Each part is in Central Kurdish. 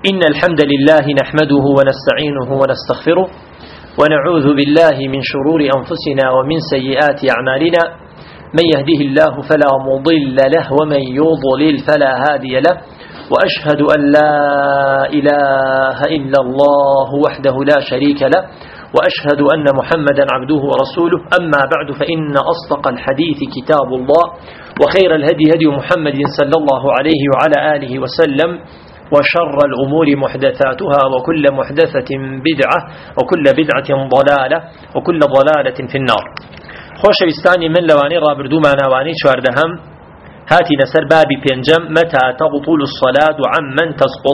إن الحمد لله نحمده ونستعينه ونستغفره ونعوذ بالله من شرور أنفسنا ومن سيئات أعمالنا من يهده الله فلا مضل له ومن يضلل فلا هادي له وأشهد أن لا إله إلا الله وحده لا شريك له وأشهد أن محمدا عبده ورسوله أما بعد فإن أصدق الحديث كتاب الله وخير الهدي هدي محمد صلى الله عليه وعلى آله وسلم وشر الأمور محدثاتها وكل محدثة بدعة وكل بدعة ضلالة وكل ضلالة في النار. خوش بستاني من لواني رابردو معناواني شواردهم هاتي نسر بابي بينجم متى تبطل الصلاة عمن تسقط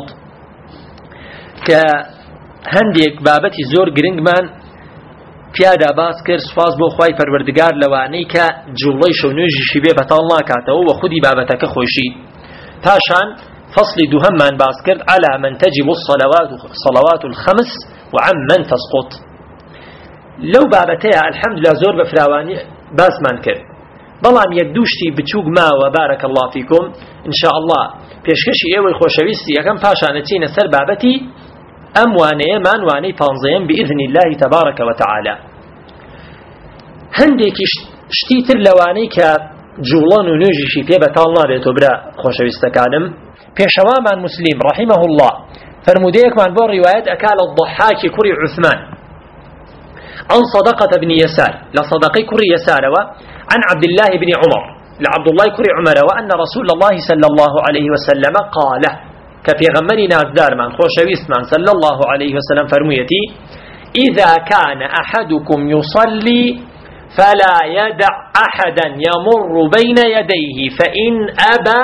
كهنديك بابتي زور گرنگمان پیادا باس کرد سواز بۆ خوای پەروەردگار لەوانەی کە جوڵەی شەونێژیشی بێ بەتاڵ ناکاتەوە و خودی بابەتەکە خۆشی. پاشان فصل دوهمان باس کرد على من تجب الصلوات الخمس وعمن تسقط. لو بابەتەیە الحەمدولله زۆر بەفراوانی باسمان کرد، بەڵام یەک دووشتی بچووک ماوە بارەکە الله فیکم ئینشاء الله پێشکەشی ئێوەی خۆشەویستی یەکەم پاشانە چینە سەر بابەتی ئەم وانەیەمان وانەی پانزەیەم بإذن الله تبارك وتعالى. هەندێکی شتی تر لەوانەی کە جوڵان و نوێژیشی پێ بەتاڵ نابێتەوە برا خۆشەویستەکانم، پێشەوامان مسلم رحمه الله فرمودەیەکمان بۆ ڕیوایەت ئەکا لە ضحاکی کوڕی عوثمان عن صدقة بن يسار لصدقي كري يساروا عن عبد الله بن عمر لعبد الله كري عمر وأن رسول الله صلى الله عليه وسلم قال كفي غمري نازدار من خوشويست من صلى الله عليه وسلم فرميتي إذا كان أحدكم يصلي فلا يدع أحدا يمر بين يديه فإن أبى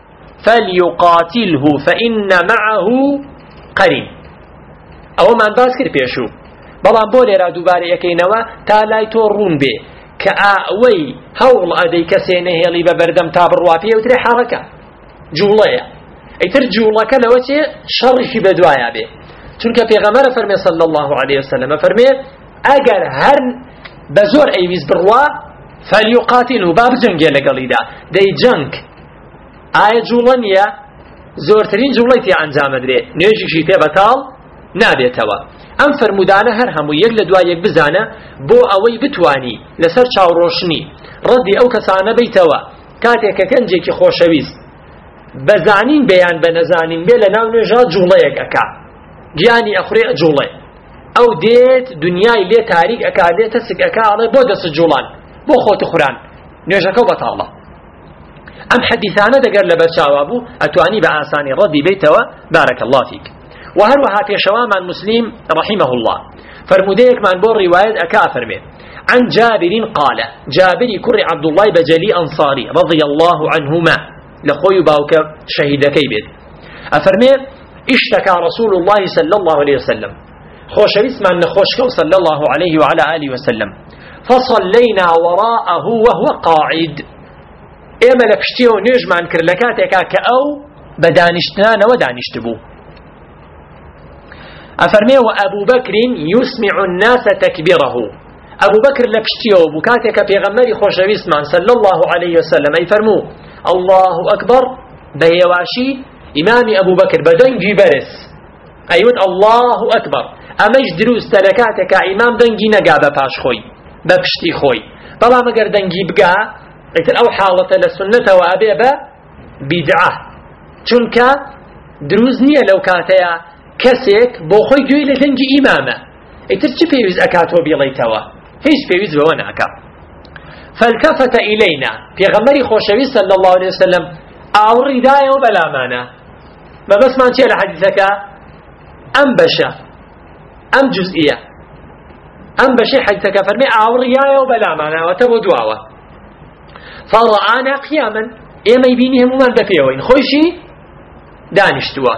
فليقاتله فإن معه قرين. أو من باسكر بيشو بەڵام بۆ لێرا دووبارە یەکەینەوە تا لای تۆ ڕوون بێ کە ئەوەی هەوڵ ئەدەی کەسێ نەهێڵی بە بەردەم تا بڕوا پێوترێ حەڕەکە جوڵەیە. ئەیتر جوڵەکە لەوە چێ شەڕیشی بەدوایە بێ، چونکە پێغەمبەر فەرمێ صلی الله عليه وسلم فەرمێ ئەگەر هەر بە زۆر ئەیویست بڕوا فەلیوقاتیلهو با بجەنگێ لەگەڵیدا. دەی جەنگ ئایا جوڵە نییە؟ زۆرترین جوڵەی تێ ئەنجامەدرێ، نوێژیشی پێ بەتاڵ نابێتەوە. ئەم فەرمودانە هەر هەموو یەک لە دوای یەک بزانە بۆ ئەوەی بتوانی لەسەر چاوڕۆشنی ڕەدی ئەو کەسانە بیتەوە کاتێک کە گەنجێکی خۆشەویست بەزانین بێیان بە نەزانین بێ لە ناو نوێژە جوڵەیەک ئەکا، گیانی ئەخورێ جوڵێ، ئەو دێت دنیای لێ تاریک ئەکا، لێتە سک ئەکا، ئەڵێ بۆ دەست جوڵان بۆ خۆت خوران نوێژەکە بەتاڵە. ئەم حەدیثانە دەگەر لە بەرچاوا بوو ئەتوانی بە ئاسانی ڕەدی بیتەوە. بارەکە الله فیک. وهروها پێشەوامان مسلم رحمه الله فرمودەیەک من بۆ ڕیوایەت ئەکا فەرمێ عن جابر قال جابری کوڕی عبد الله بەجەلی ئەنصاری رضي الله عنهما لخوي باوکە شەهیدەکەی بێت ئەفەرمێ اشتكى رسول الله صلى الله عليه وسلم خۆشەویستمان نەخۆشکە صلى الله عليه وعلى آله وسلم فصلينا وراءه وهو قاعد. ئێمە لە پشتیەوە نوێژمان کرد لە کاتێکا کە ئەو بە دانیشتنانەوە دانیشت بوو. أفرمي وأبو بكر يسمع الناس تكبيره. أبو بكر لبشتيه بكاتك في غمري خوشويس من صلى الله عليه وسلم أي فرمو الله أكبر بيواشي إمامي أبو بكر بدنجي برس أيوت الله أكبر أمش دروس تلكاتك إمام دنجي نقابة باش خوي ببشتي خوي طبعا مقر دنجي بقى أو حالة للسنة وأبيبا بدعة چونك دروزنية لو كاتيا کەسێک بۆ خۆی گوێی لە دەنگی ئیمامە ئیتر چی پێویست ئەکاتەوە بێڵێیتەوە؟ هیچ پێویست بەوە ناکا. فالتفت إلينا پێغەمبەری خۆشەویست صلی الله عليه وسلم ئاوڕی دایەوە بەلامانە. مەبەسمان چییە لە حەدیثەکە؟ ئەم بەشە، ئەم جوزئیە، ئەم بەشەی حەدیثەکە فەرمێ ئاوڕی دایەوە بەلامانەوەتە بۆ دواوە. فڕآنا قیاما ئێمەی بینی هەمومان بەپێوەین، خۆیشی دانیشتووە.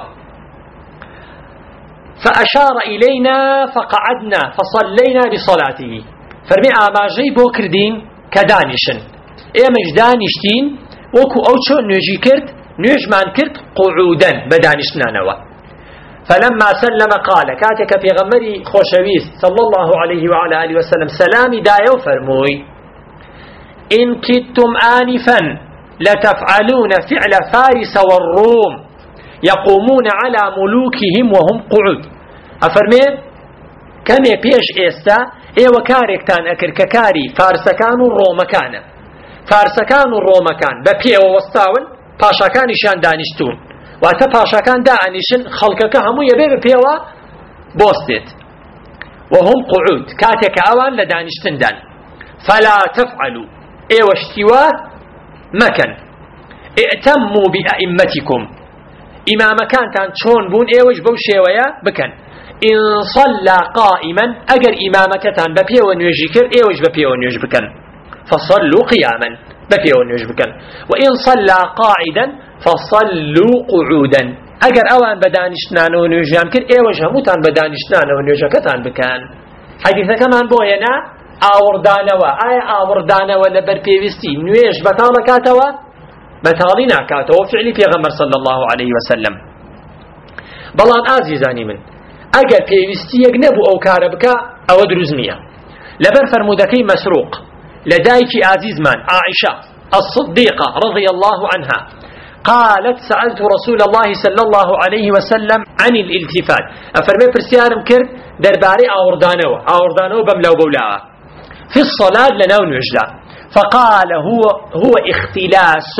فأشار إلينا فقعدنا فصلينا بصلاته. فرمي آماجي بو كردين كدانشن إيمش دانشتين وكو أوشو نيجي كرد نيجمان كرد قعودا بدانشنا نوا. فلما سلم قال كاتك في غمري خوشويست صلى الله عليه وعلى آله وسلم سلامي دايو فرموي إن كدتم آنفا لتفعلون فعل فارس والروم يقومون على ملوكهم وهم قعود أفرمي كم يبيش إستا وكاركتان أكر ككاري فارسكان الرومكان فارسكان الرومكان ببيع ووستاون پاشاکان نشان دانشتون واتا پاشاکان دانشن خلقك همو يبي ببيع بوستت وهم قعود كاتك أوان لدانشتن دان فلا تفعلوا واشتوا مكان ائتموا بأئمتكم إمام كانتان شون بون وش بوشي ويا بكن إن صلى قائما أجر إمامكتان ببيع ونيجيكر وش ببيع ونيج بكن فصلوا قياما ببيع ونيج بكن وإن صلى قاعدا فصلوا قعودا أجر أوان بدانشتان ونيجام كر وش هموتان بدانشتان ونيجكتان بكن حديث كمان بوينا ئاوردانەوە ئایا ئاوردانەوە لەبەر پێویستی نوێژ بەتاڵەکاتەوە بەتاڵی ناکاتەوە فعلی پێغەمبەر صلی الله عليه وسلم بەڵام ئازیزانی من ئەگەر پێویستیەک نەبوو ئەو کارە بکە ئەوە دروست نییە لەبەر فەرمودەکەی مەسروق لە دایکی ئازیزمان عائشە الصديقة رضي الله عنها قالت سألت رسول الله صلى الله عليه وسلم عن الالتفات أفرمي برسيارم كرد درباري آوردانو بملو بولاها في الصلاة لنون وجدا فقال هو اختلاس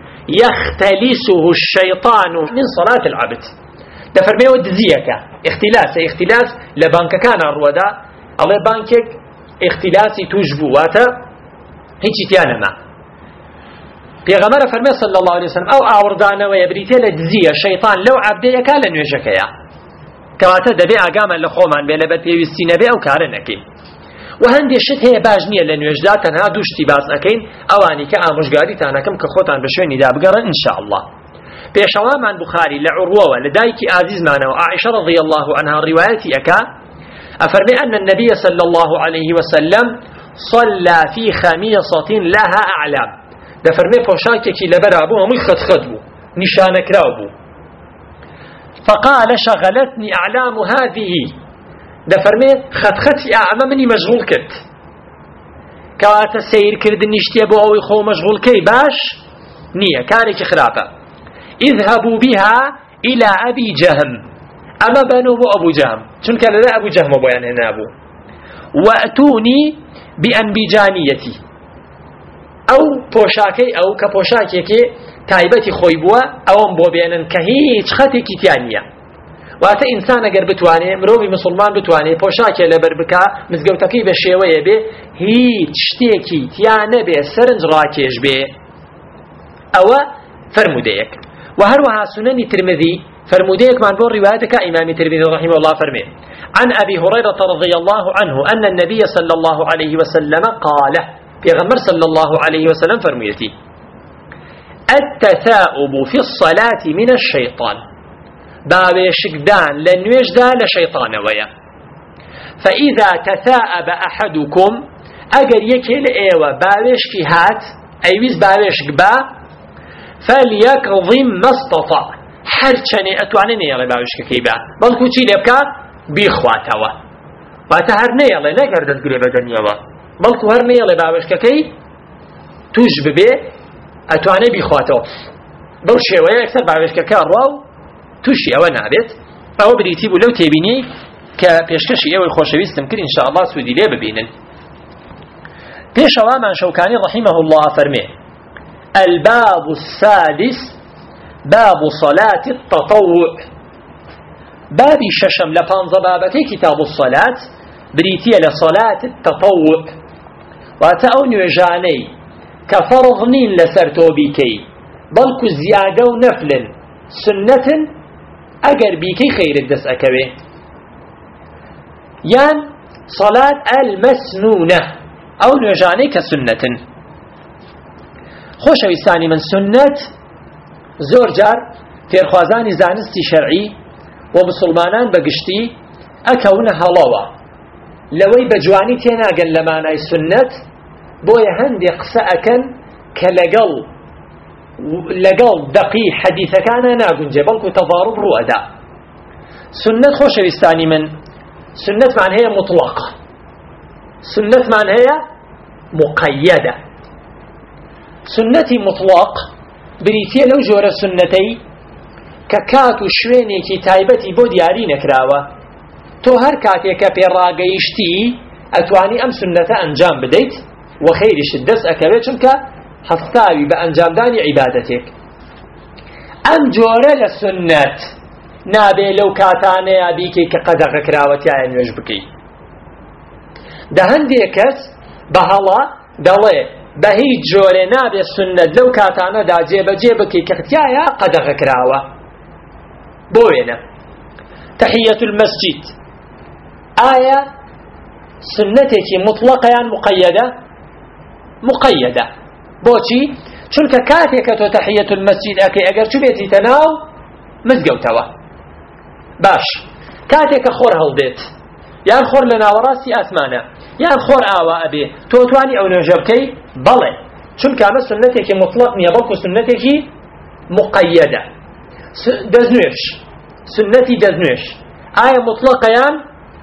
يختلسه الشيطان من صلاة العبد دفرمي ودزيك اختلاس لبانك كان الروادا الله بانكك اختلاسي تجبواتا هيك تيانما پیغمبر فرمي صلى الله عليه وسلم او آوردانه ويبريتي لدزيه الشيطان لو عبديه كان نوجكيا كواتا دبي اقاما لخومان بي لبت بيوستي نبي او كارنكي وهندي شت هي باجنيه لنوجدا تنها دوشتي باز اكين اواني كامشغاري تانكم كخوتان بشويني دا بقرا ان شاء الله بيشوا من بخاري لعروه لدايكي عزيز معنا وعائشه رضي الله عنها روايتي اكا افرمي ان النبي صلى الله عليه وسلم صلى في خميصه لها اعلام دفرمي پوشاكي لبرابو همي خد بو نشانك راوبو فقال شغلتني أعلام هذه دفرمي خدختي أعمى مني مشغول كرت كواتا سير كرد نشتي بو أو يخو مشغول كي باش نية كارك خرابة اذهبوا بها إلى أبي جهم أما بنو أبو جهم شن كان لا أبو جهم أبو يعني هنا أبو وأتوني بأنبجانيتي ئەو پۆشاکەی ئەو کە پۆشاکێکی تایبەتی خۆی بووە ئەوەم بۆ بێنن کە هیچ خەتێکی تیان نییە واتە ئینسان ئەگەر بتوانێ مرۆڤی مسلمان بتوانێ پۆشاکێ لەبەر بکا مزگەوتەکەی بە شێوەیە بێ هیچ شتێکی تیان نەبێ سەرنج ڕاکێش بێ ئەوە فەرمودەیەک و هەروەها سنەنی ترمذی فرموديكمان بور روايتك إمام الترمذي رحمه الله فرمي عن أبي هريرة رضي الله عنه أن النبي صلى الله عليه وسلم قال پیغمبر صلى الله عليه وسلم فرميتي التثاؤب في الصلاة من الشيطان باوشكدان لنوجدا لشيطان ويا فإذا تثاءب أحدكم أجر يكل إيوة باوشك هات أيوز باوشك با فليكظم ما استطاع حرشني أتواني يلا باوشك كيبا بل كوتشي لبكا بيخواتوا واتهرني يلا نقدر تقول بدنيا بەڵکو هەر نێڵێ باوەشکەکەی توش ببێ ئەتوانێ بیخواتەوە بەو شێوەیە ئەکسەر باوەشکەکە ڕوا و تووشی ئەوە نابێت ئەوە بریتی بوو لەو تێبینی کە پێشکەشی ئێوەی خۆشەویستم کرد ئینشاءالله سوودی لێ ببینن پێشەوامان شەوکانی رحمه الله فەرمێ الباب السادس باب صلاة التطوع بابی شەشەم لە پانزە بابەکەی کتاب الصلاة بريتيا لصلاة التطوع واتأو نوجاني كفرضنين لسرتو بيكي بلكو زيادة ونفل سنة أجر بيكي خير الدس أكوي يان صلاة المسنونة أو نوجاني كسنة خوش ويساني من سنة زور جار في الخوازان زانستي شرعي ومسلمانان بقشتي أكون هلاوة لوي بجواني تيناقن لماناي سنة بويا هندي قسأكن كلقل دقي حديث كان ناقن جبلك تضارب رؤدا سنة خوش بستاني من سنة معنى هي مطلقة سنة معنى هي مقيدة سنتي مطلق بريتيا لو جور السنتي ككات وشوينيكي تايبتي بو دياري نكراوة تو هر كاتيكا بيراغيشتي أتواني أم سنة أنجام بديت وخيرش الدس أكبر چونك هستاوي بأنجام داني عبادتك أم جورة للسنة نابي لو كاتاني أبيكي كقدر كراوتي عين وجبكي ده هندي كس بهلا دلي بهي جورة نابي السنة لو كاتانا دا جيبكي كختيايا قدر كراوة بوينة تحية المسجد آية سنتك مطلقة يعني مقيدة بوشي چونك كاتيك تو تحية المسجد أكي أجر شو بيتي تناو مزقوتوا باش كاتيك خور هلديت يعني خور لنا وراسي أثمانة يعني خور آوا أبي تواني أو نجبكي بلي چونك أما سنتك مطلق نيبالكو سنتك مقيدة دزنوش سنتي دزنوش آية مطلقة يعني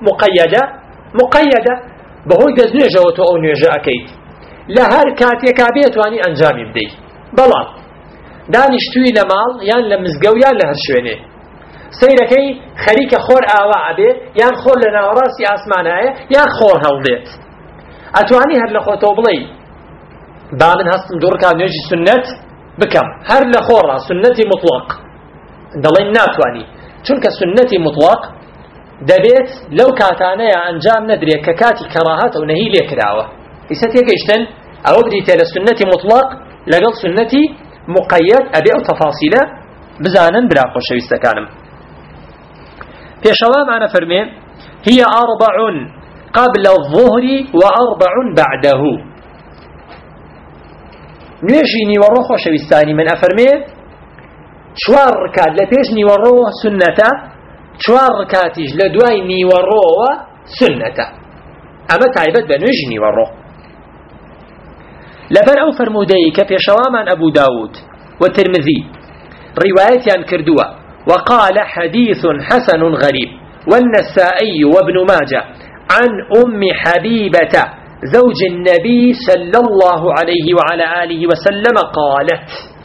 مقيدة بهوي دزنوش وتو أو نجا أكيد لهر كاتيكا بيتواني أنجامي بدي بلان دانشتوي لمال يان لمزقو يان لهر شويني سيركي خريك خور آواء أبي يان خور لنا وراسي آسمانه يان خور هولديت أتواني هر لخوتو بلي بامن هستم دوركا نجي سنة بكم هر لخورا سنتي مطلق دلين ناتواني چونك سنتي مطلق دبيت لو كاتانيا أنجام ندري ككاتي كراهات أو نهي ليكراوة إستيك إشتن أو بديت للسنة مطلق لقل سنتي مقيد أبي أو تفاصيل بزانا بلا خوش يستكانم في شوام أنا فرمي هي 4 قبل الظهر و4 بعده نيجي نيورو خوش يستاني من أفرمي شوار ركاد لبيش نيورو سنة شوار ركاتيج لدواي نيورو سنة أما تعيبت بنيجي نيورو لبر أو فرمودي كبيشوامان أبو داود والترمذي رواية عن كردوة وقال حديث حسن غريب والنسائي وابن ماجه عن أم حبيبة زوج النبي صلى الله عليه وعلى آله وسلم قالت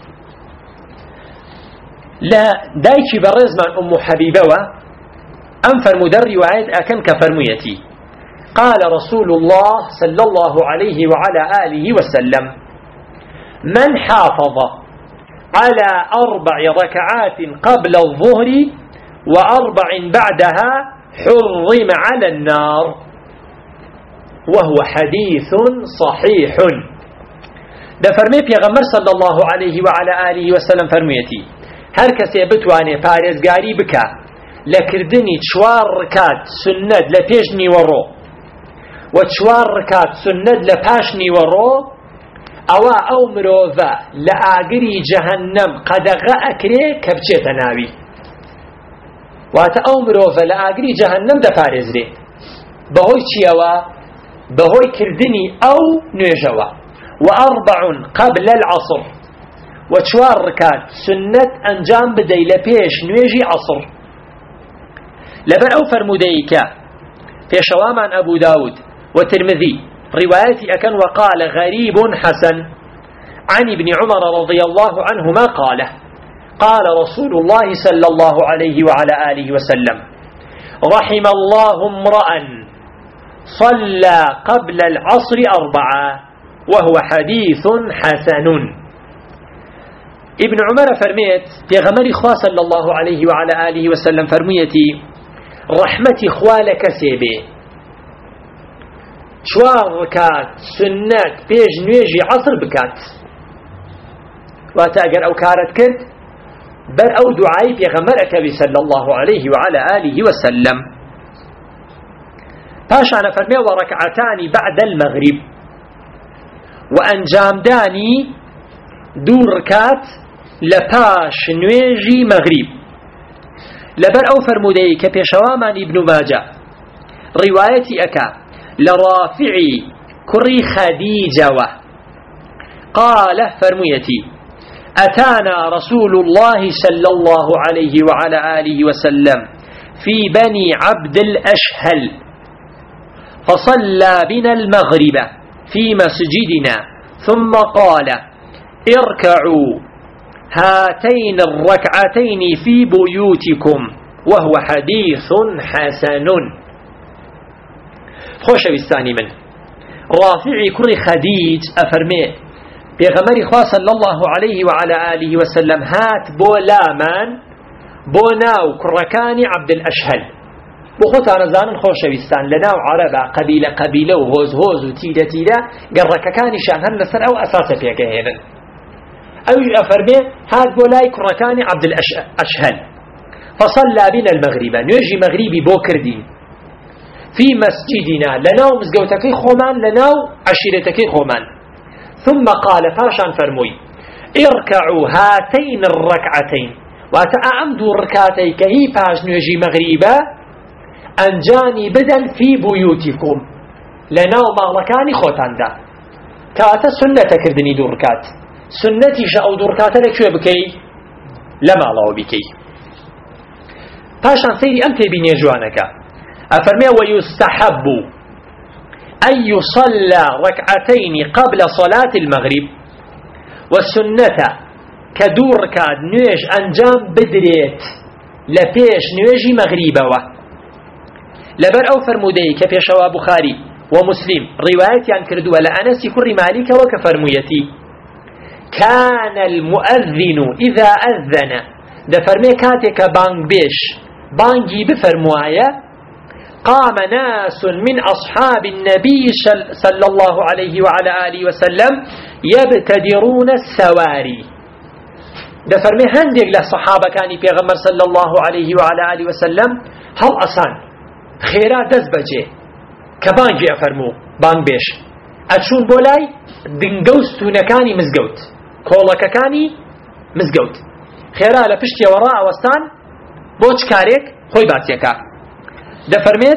لا دايك برزمان أم حبيبة أنفر مدر رواية أكن كفرميتي قال رسول الله صلى الله عليه وعلى آله وسلم من حافظ على 4 ركعات قبل الظهر و4 بعدها حرم على النار وهو حديث صحيح ده فرمي پیغمبر صلى الله عليه وعلى آله وسلم فرميتي هر کسی بتوانه پارێزگاری بکە لە کردنی 4 رکات سنت لە پێش نیوەڕۆ و 4 رکات سنت لە پاش نیوەڕۆ ئەوە ئەو مرۆڤە لە ئاگری جەهەنەم قەدەغە ئەکرێ کە بچێتە ناوی واتە ئەو مرۆڤە لە ئاگری جەهەنەم دەپارێزرێ بەهۆی چیەوە بەهۆی کردنی ئەو نوێژەوە و4 قبل العصر و 4 رکات سنت ئەنجام بدەی لە پێش نوێژی عەسر لەبەر ئەو فەرموودەی کە پێشەوامان ئەبوو داود وترمذي روايتي أكن وقال غريب حسن عن ابن عمر رضي الله عنهما قال رسول الله صلى الله عليه وعلى آله وسلم رحم الله امرأ صلى قبل العصر 4 وهو حديث حسن ابن عمر فرميت بيغمر إخوة صلى الله عليه وعلى آله وسلم فرميتي رحمتي خوالك سيبي 4 ركات سنات بيج نويجي عصر بكات واتاقر أو كارت كرت بل أو دعاي بيغمرك صلى الله عليه وعلى آله وسلم باشا فرمي وركعتان بعد المغرب وأنجام داني 2 ركات لپاش نوێژی مەغریب لەبەر ئەو فەرموودەی کە پێشەوامان ئیبن ماجە ڕیوایەتی ئەکا لە ڕافعی کوڕی خەدیجەوە قال فرموویەتی أتانا رسول الله صلى الله عليه وعلى آله وسلم في بني عبد الأشهل فصلى بنا المغرب في مسجدنا ثم قال اركعوا هاتين الركعتين في بيوتكم وهو حديث حسن. خوش بستاني من رافعي كري خديج أفرمي بيغمري خواه صلى الله عليه وعلى آله وسلم هات بولامان بوناو كركاني عبد الأشهل بخوت أنا زانن خوش بستان لناو عربا قبيلة وهوز وتيدة قرككاني شان لسر أو أساسا فيك هيدا أو أفرمي هات بولاي كركاني عبد الأشهل فصلى بنا المغرب نجي مغربي بوكردين في مسجدنا لناو مزقوتكي خومان لناو عشيرتكي خومان ثم قال فاشان فرموي اركعوا هاتين الركعتين واتأعمدوا ركعتي كهي فاش نجي مغربا أنجاني بدن في بيوتكم لناو مغلقاني خوتان دا كاتا سنة كردني دو ركات سنتي شاو دو ركات لك شو بكي لما الله بكي فاشان سيري أمتي بني جوانك أفرمي ويستحب أن يصلى ركعتين قبل صلاة المغرب والسنة كدور كاد نيج أنجام بدريت لبيش نيجي مغربة لبر أو فرمودي كفيشوا بخاري ومسلم رواية عن كردوا لأنس كر مالك وكفرميتي كان المؤذن إذا أذن دفرمي كاتك بانج بيش بانجي بفرموايا قام ناس من أصحاب النبي صلى الله عليه وعلى آله وسلم يبتدرون السواري دفرمي هندق للصحابة كان بيغمر صلى الله عليه وعلى آله وسلم هل أصان خيرا دز بجي كبانجي أفرمو بانج بيش أتشون بولاي دنقوستو نكاني مزقوت كولك كاني مزقوت خيرا لپشتي وراء وستان بوش كاريك خوي باتيكا دفرميت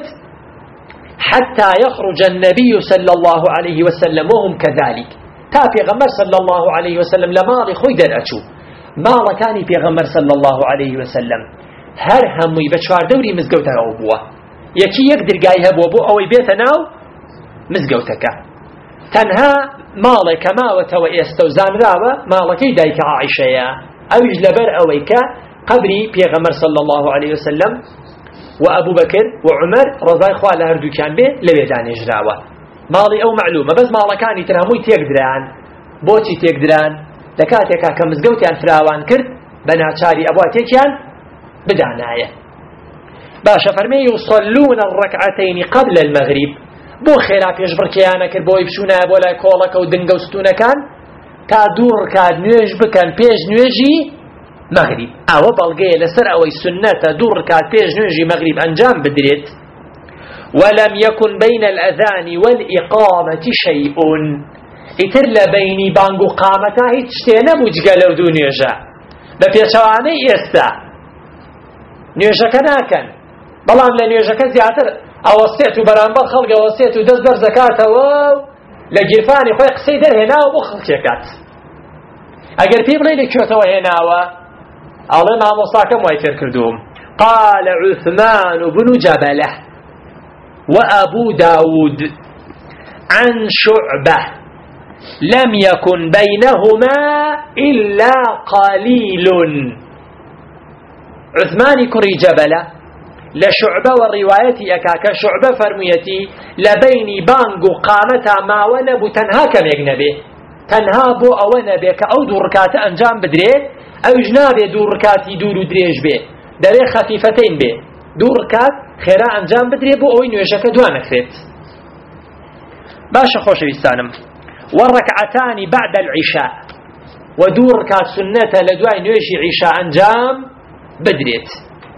حتى يخرج النبي صلى الله عليه وسلم وهم كذلك تا پیغمبر صلى الله عليه وسلم لماضي خوي در أچو مالا كاني پیغمبر صلى الله عليه وسلم هر هموي بچوار دوري مزقوتها أو بوا يكي يقدر قايها بوا أو يبيت ناو مزقوتك تنها مالا كما وتوئي استوزان رابا مالا كي دايك عائشة يا أو يجلبر أويك قبري پیغمبر صلى الله عليه وسلم وأبو بكر وعمر رضاي خواه لهردو كان به لبيدان يجراوه ماڵی ئەو معلومە بەس ماڵەکانی تر هەمووی تێکدران بۆچی تێکدران لە کاتێکا کە مزگەوتیان فراوان کرد بە ناچاری ئەبوا تێکیان بدانایە باشە فەرمێ یوصەلون الرەکعەتەین قبل المەغریب بۆ خێرا پێشبڕکێیانە کرد بۆی بچوونایە بۆ لای کۆڵەکە و دنگە و ستوونەکان تا دوو ڕکات نوێژ بکەن پێش نوێژی مەغریب ئەوە بەڵگەیە لەسەر ئەوەی سنەتە دوو ڕکات پێش نوێژی مەغریب ئەنجام بدرێت ولم يكن بين الأذان والإقامة شيء إتر لبيني بانغو قامتا هيت شتينا بوجه لو دو نيوجا بفيشواني يستا نيوجا كناكن بلان لنيوجا كزياتر أوسيتو برانبال خلق أوسيتو دزبر زكاة واو لجرفاني خوي قصيدر هنا وبخل كيكات أقر في بلي لكيوتو هناوا الله ما مصاكم ويفر كردوم قال عثمان بن جبله وأبو داود عن شعبة لم يكن بينهما إلا قليل عثمان كري جبلة لشعبة والرواية أكاك شعبة فرميتي لبيني بانغو قامتا ما ونبو تنها كم يجنبه تنها بو أو نبه كأو دو ركات أنجام بدري أو جنابه دو ركات يدور دريج به دلي خفيفتين به دو ركات خيرا أنجام بدري بو أوي نويشك دوان أكريت باشا خوش بيستانم والركعتان بعد العشاء ودور ركات سنة لدواي نويشي عشاء أنجام بدريت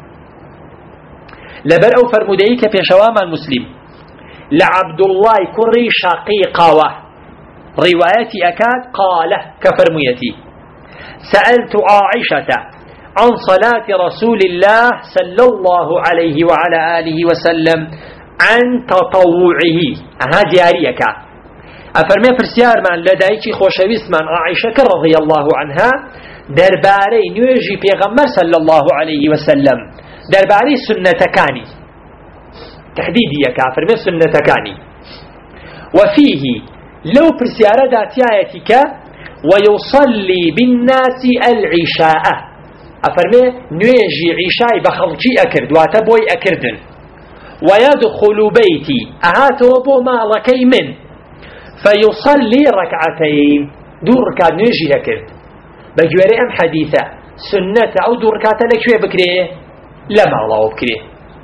لبر أو فرموديك في شوام المسلم لعبد الله كري شقيقة روايتي أكاد قال كفرميتي سألت عائشة عن صلاة رسول الله صلى الله عليه وعلى آله وسلم عن تطوعه هذه دياريك أفرمي فرسيار من لديك خوشويس من عائشة رضي الله عنها درباري نيجي بيغمر صلى الله عليه وسلم درباري سنة كاني تحديديك أفرمي سنة كاني وفيه لو فرسيار داتياتك ويصلي بالناس العشاء أفرمي نويجي عشاء بخلقي أكرد واتبوي أكردن ويدخل بيتي أهاتو بو مالكي من فيصلي ركعتين دور ركعت نويجي أكرد بجواري أم حديثة سنة أو دور ركعت لك شوية بكريه لما الله بكريه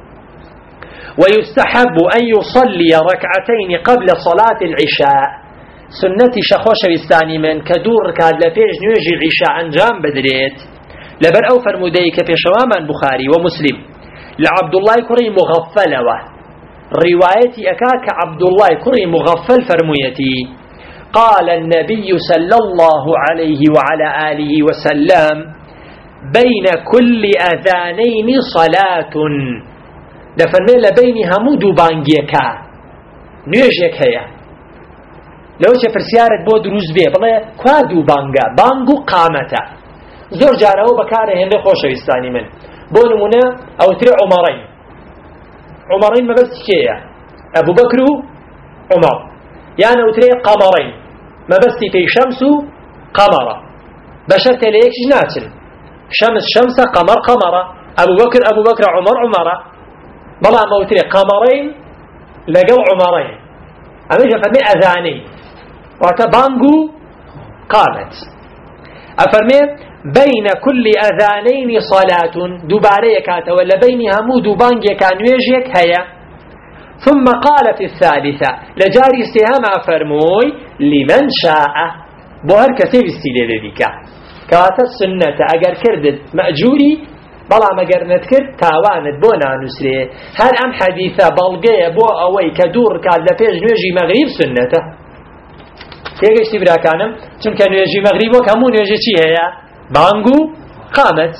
ويستحب أن يصلي ركعتين قبل صلاة العشاء سنتي شخوش بستاني من كدور ركعت لبيج نويجي العشاء أنجام بدريت لبر أو فرموديك في شواما بخاري ومسلم لعبد الله كري مغفل روايتي أكاك عبد الله كري مغفل فرميتي قال النبي صلى الله عليه وعلى آله وسلم بين كل أذانين صلاة دفرمي لبين همود بانجيكا نيجيك هيا لو شفر سيارة بود روز بيه بلا كوادو بانجا بانجو قامتا زور جاره بكاره هنده خوش ويستاني من بو نمونه او تري عمرين ما بس كيه ابو بكر عمر يعني او تري قمرين ما بس في شمس قمرة بشرت ليك جناتن شمس قمر قمرة ابو بكر عمر بلا ما او تري قمرين لقوا عمرين اما جفرمي اذاني واتبانقو قامت افرمي بين كل أذانين صلاة دوباره كاتا ولا بينها مود بانجي كان ويجيك هيا ثم قال في الثالثة لجاري استهام فرموي لمن شاء بوهر كثير استيلي ذيك كاتا السنة أجر كردت مأجوري بلا مجر نذكر تاوانت بونا نسري هل أم حديثة بلغية بو أوي كدور كاد لفيج نوجي مغرب سنته كيف يستبرا كانم چون كان نوجي مغرب وكمون نوجي چي هيا بانجو قامت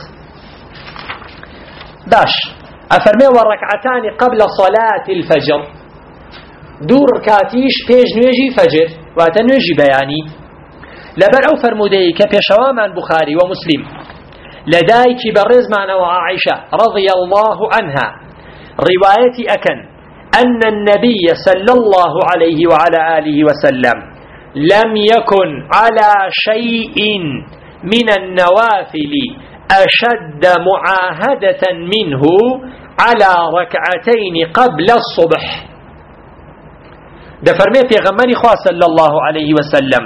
باش أفرمي والركعتان قبل صلاة الفجر دور كاتيش بيج نوجي فجر واتنوجي بياني لبر أو فرمودي كبيشوامان بخاري ومسلم لدايك برز معنا وعائشة رضي الله عنها روايتي أكن أن النبي صلى الله عليه وعلى آله وسلم لم يكن على شيء من النوافل أشد معاهدة منه على ركعتين قبل الصبح ده فرمي في غماني خواه صلى الله عليه وسلم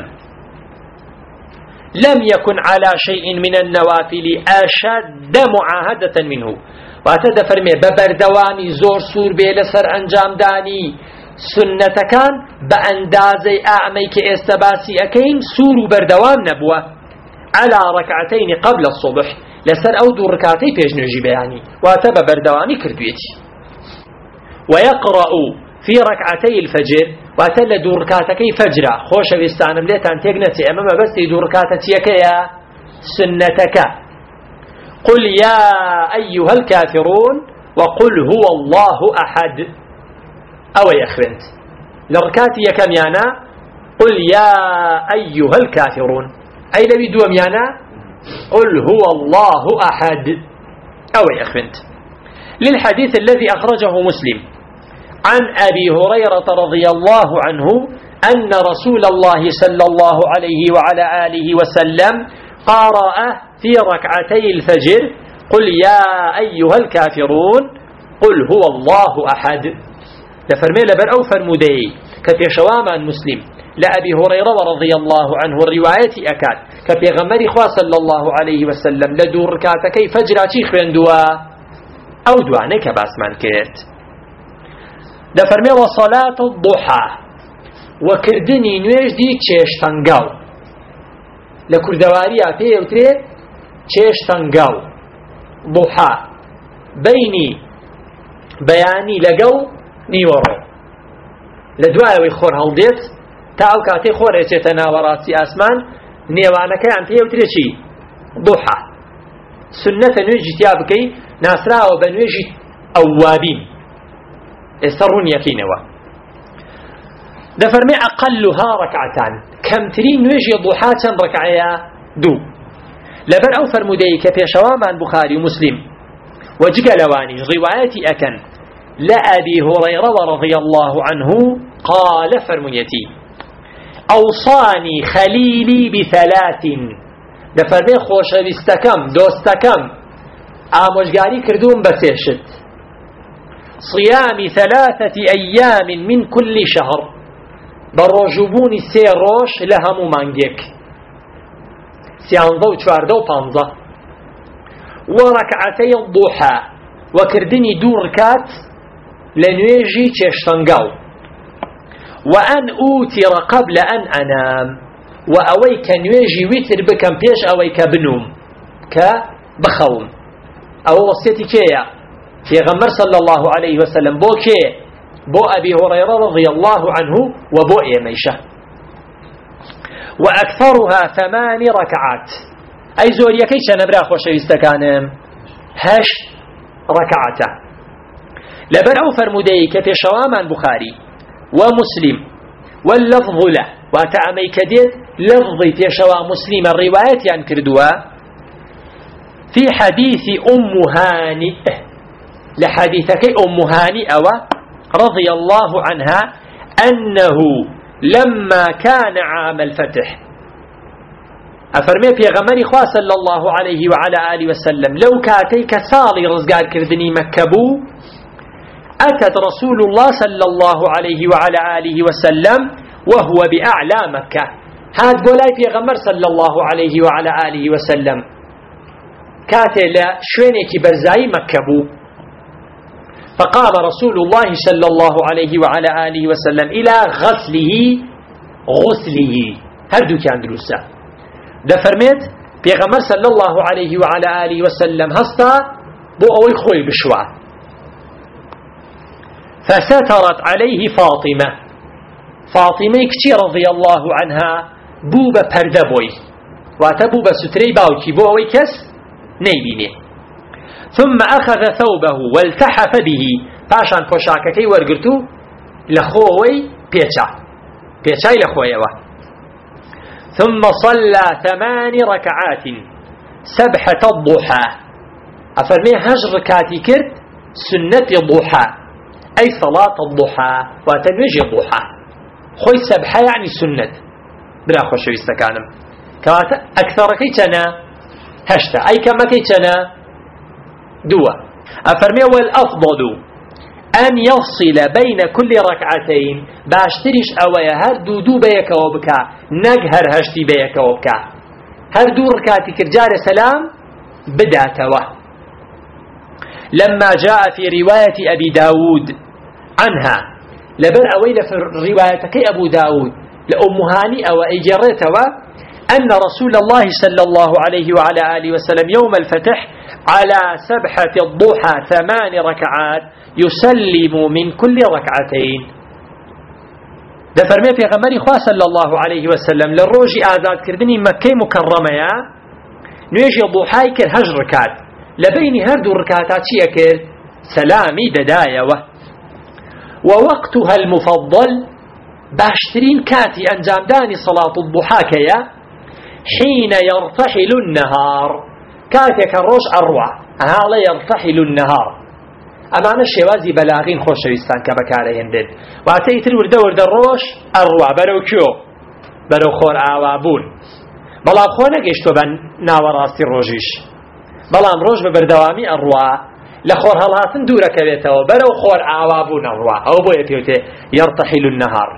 لم يكن على شيء من النوافل أشد معاهدة منه واتد فرمي ببردواني زور سور بيلسر أنجام داني سنة كان بأندازي أعميك استباسي أكين سور بردوان نبوه على ركعتين قبل الصبح لسر أو دور ركعتي بيجنجي بياني واتبا بردواني كردويتي ويقرأ في ركعتي الفجر واتل دور ركعتكي فجرة خوش بيستعنم ليتان تيقنتي أمام بس دور ركعتك يا سنتك قل يا أيها الكافرون وقل هو الله أحد أو يخرنت لركاتي كم يانا قل يا أيها الكافرون أي لبي دوم يانا قل هو الله أحد أو يخفنت للحديث الذي أخرجه مسلم عن أبي هريرة رضي الله عنه أن رسول الله صلى الله عليه وعلى آله وسلم قرأ في ركعتي الفجر قل يا أيها الكافرون قل هو الله أحد لفرمي لبر أو فرمودي كفي شواما مسلم لأبي هريرة رضي الله عنه الرواية أكاد كفي غمري خواه صلى الله عليه وسلم لدور كاتكي فجراتي خويندوا أو دوانك باسمان كيرت دفرمي وصلاة الضحى وكردني نويج دي تشيش تنقاو لكردواريا فيه وتريد تشيش تنقاو ضحى بيني بياني لقو نيورو لدواء ويخور هالديت تاو كاتي خوري تناوراتي أسمان نيوانك عن فيه وتريشي ضحى سنة نوجي تيابكي ناسرا وبنوجي أوابين استرون يكينوا دفرمي أقلها ركعتان كم ترين نوجي ضحى ركعيا دو لبر أو فرمودي كفي شوامان بخاري ومسلم وجقلواني روايتي أكن لأبي هريرة رضي الله عنه قال فرميتي أوصاني خليلي بثلاث دفرمي خوشويستكم دوستكم آموشگاری کردوم بسيشت صيام 3 أيام من كل شهر بروجبوني 3 روش لهمو مانجيك 13 و 14 و 15 وركعتي الضحى وكردني 2 ركات لنويجي تشتنقاو وأن أوتر قبل أن أنام وأويك نويجي ويتر بكم بيش أويك بنوم كبخوم أو وصيتي كيا في غمر صلى الله عليه وسلم بو كي بو أبي هريرة رضي الله عنه وبو إيميشة وأكثرها 8 ركعات أي زوريا كيش نبرا خوشويستكانم 8 ركعته لبرعو فرمودي كفي شوامان بخاري ومسلم واللفظ له واتأمي كديت لفظي في شوا مسلم الروايات يعني كردوا في حديث أم هانئ لحديثك أم هانئ رضي الله عنها أنه لما كان عام الفتح أفرمي في غمري خواه صلى الله عليه وعلى آله وسلم لو كاتيك سالي رزقار كردني مكبو أتت رسول الله صلى الله عليه وعلى آله وسلم وهو بأعلى مكة هاد بولاي في غمر صلى الله عليه وعلى آله وسلم كاتي لشوينك برزاي مكبو فقام رسول الله صلى الله عليه وعلى آله وسلم إلى غسله هردو كان دروسا ده فرميت في غمر صلى الله عليه وعلى آله وسلم هستا بو أوي خوي بشوا فسترت عليه فاطمة كتير رضي الله عنها بوبا پردبوي واتبوبا ستري باوكي بو أوي كس نيبيني ثم أخذ ثوبه والتحف به باشان پوشاككي ورقرتو لخوي بيچاي لخويوه ثم صلى 8 ركعات سبحة الضحى أفرمي هجر ركاتي كرت سنة الضحى أي صلاة الضحى وتنويج الضحى خوي سبحة يعني سنة بلا خوشوي استكانم كواتا أكثر كيتنا هشتا أي كما كيتنا دوا أفرمي والأفضل أن يفصل بين كل ركعتين باشتريش أويا هر دو بيك وبكا نقهر هشتي بيك وبكا هر دو ركاتي كرجار سلام بداتوا لما جاء في رواية أبي داود عنها لبر أويل في روايتك أبو داود لأم هاني أو إجرتوا أن رسول الله صلى الله عليه وعلى آله وسلم يوم الفتح على سبحة الضحى 8 ركعات يسلم من كل ركعتين ده فرمي في غمري خواه صلى الله عليه وسلم للروجي آزاد كردني مكي مكرمة نيجي الضحى كر هجر ركعت لبين هردو ركعتات شيء كر سلامي ددايا ووقتها المفضل باشترين كاتي أنجام داني صلاة الضحى كيا حين يرتحل النهار كاتك الروش أروع هذا يرتحل النهار أمانا الشوازي بلاغين خوش شويستان كبكاره هندد واتيتر ورد الروش أروع برو كيو برو خور آوابون بلام خو نگەیشتۆ بە ناوەڕاستی ڕۆژیش بەڵام ڕۆژ بە بەردەوامی ئەڕوا لە خۆر هەڵهاتن دوورەکەوێتەوە بەرەو خۆر ئاوابوون ئەڕوا ئەو بۆیە پێوتێ يرتحل النهار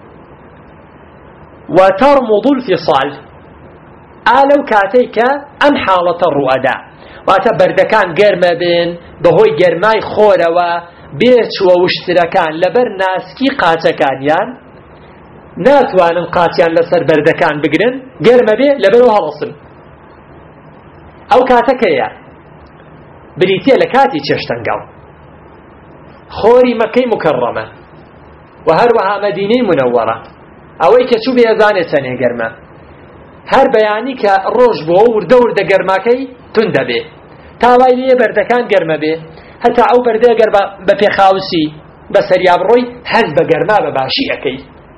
وترمض الفصال ئالەو کاتەی کە ئەم حاڵەتە ڕوئەدا واتە بەردەکان گەرمە بن بەهۆی گەرمای خۆرەوە بێچوە وشترەکان لەبەر ناسکی قاچەکانیان ناتوانن قاچیان لەسەر بەردەکان بگرن گەرمە بێ لەبەرەوە هەڵەسن ئەو کاتەکەیە بریتیە لە کاتی چێشتەنگاڵ خۆری مەکەی مکەڕەمە و هەروەها مەدینەی منەوەڕە ئەوەی کە چوو بێزانێت چەندێ گەرمە هەر بەیانی کە ڕۆژ بۆ وردە وردە گەرماکەی توندا بێ تاوای لێ بەردەکان گەرمە بێ هەتا ئەو بەردە گەر بە پێخاوسی بەسەریا بڕۆی هەز بە گەرما بە باشی ئەەکەی